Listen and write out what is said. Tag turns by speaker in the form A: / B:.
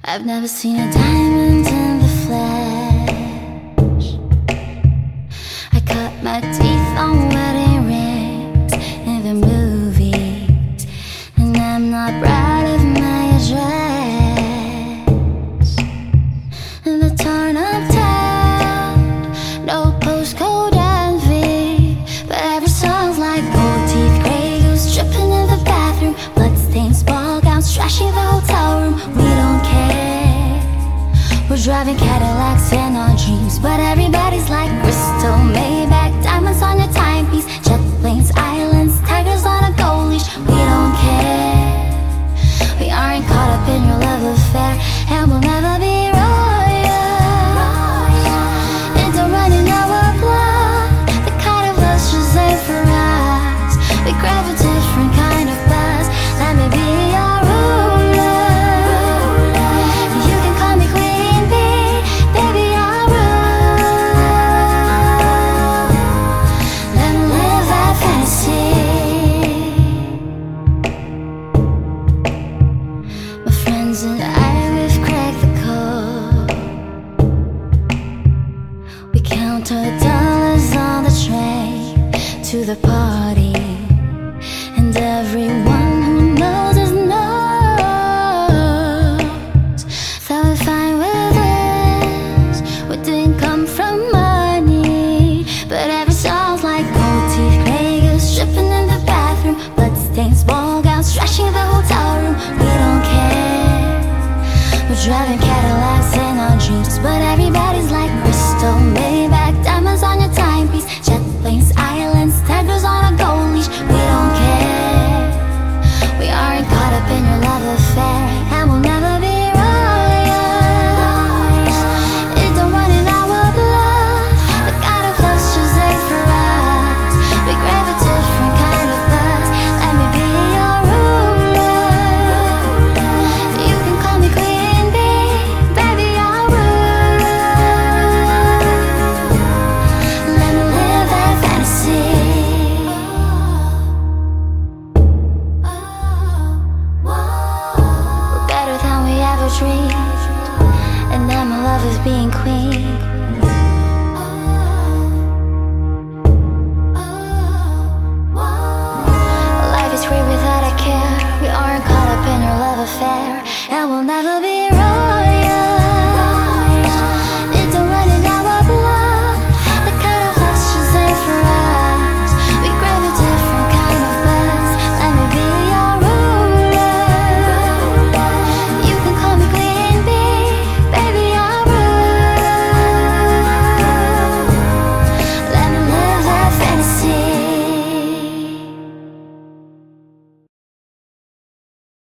A: I've never seen a diamond in the flesh. I cut my teeth on wedding rings in the movies, and I'm not proud of my address. In the torn up town, no postcode envy, but every song's like gold teeth, gray goose dripping in the bathroom, bloodstains, ball gowns, trashing the hotel room. We don't care. We're driving Cadillacs in our dreams, but everybody's like Crystal, Maybach, diamonds on your timepiece, jet planes, islands, tigers on a gold leash. We don't care. We aren't caught up in your love affair, and we'll never be royal. It don't run in our blood, the kind of love's reserved for us. We grab a different kind of buzz. Let me be your ruler. You can call me Queen Bee, baby, I'll rule. Let me live that fantasy. My friends and I, we've cracked the code. We count our dollars on the train to the party.